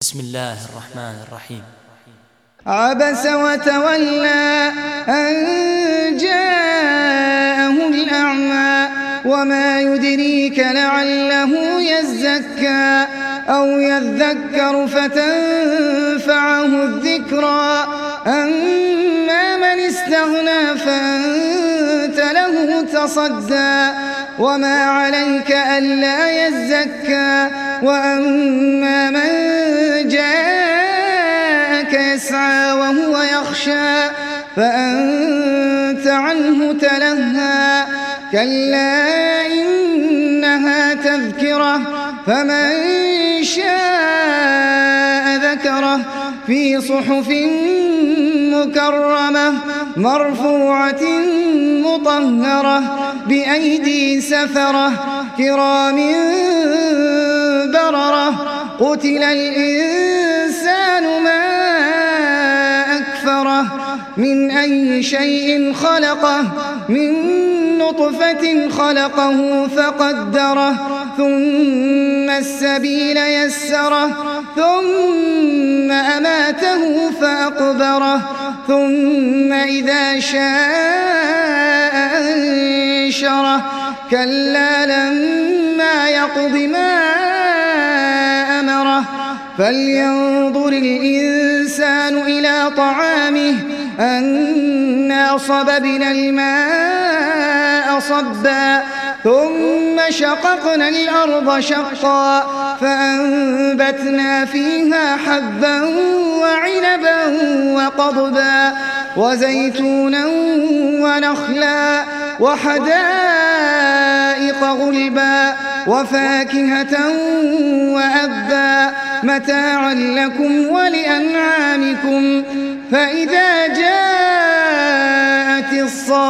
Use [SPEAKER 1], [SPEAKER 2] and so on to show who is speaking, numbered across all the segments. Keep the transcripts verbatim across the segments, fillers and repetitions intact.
[SPEAKER 1] بسم الله الرحمن الرحيم.
[SPEAKER 2] عبس وتولى أن جاءه الأعمى وما يدريك لعله يزكى أو يذكر فتنفعه الذكرى أما من استغنى فأنت له تصدى وما عليك ألا يزكى وأما من جاءك يسعى وهو يخشى فأنت عنه تلهى كلا إنها تذكرة فمن شاء ذكره في صحف مكرمة مرفوعة مطهرة بأيدي سفرة كرام بررة قتل الإنسان ما أكفره من أي شيء خلقه من نطفة خلقه فقدره ثم السبيل يسره ثم أماته فأقبره ثم إذا شاء أنشره كلا لما يقض ما أمره فلينظر الإنسان إلى طعامه أنا صببنا الماء صبا ثم شققنا الأرض شقا فأنبتنا فيها حبا وعنبا وقضبا وزيتونا ونخلا وحدائق غلبا وفاكهة وأبا متاعا لكم ولأنعامكم فإذا جاءت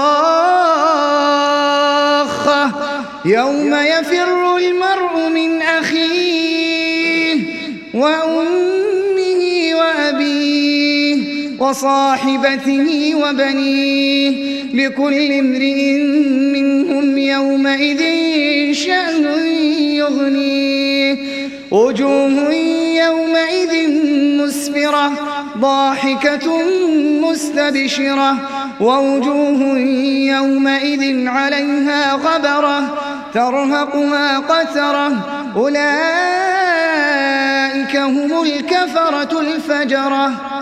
[SPEAKER 2] الصاخة يوم يفر المرء من أخيه وأمه وأبيه وصاحبته وبنيه لكل امرئ منهم يومئذ شأن يغنيه وجوه يومئذ مسفرة ضاحكة مستبشرة ووجوه يومئذ عليها غبرة ترهقها قترة أولئك هم الكفرة الفجرة.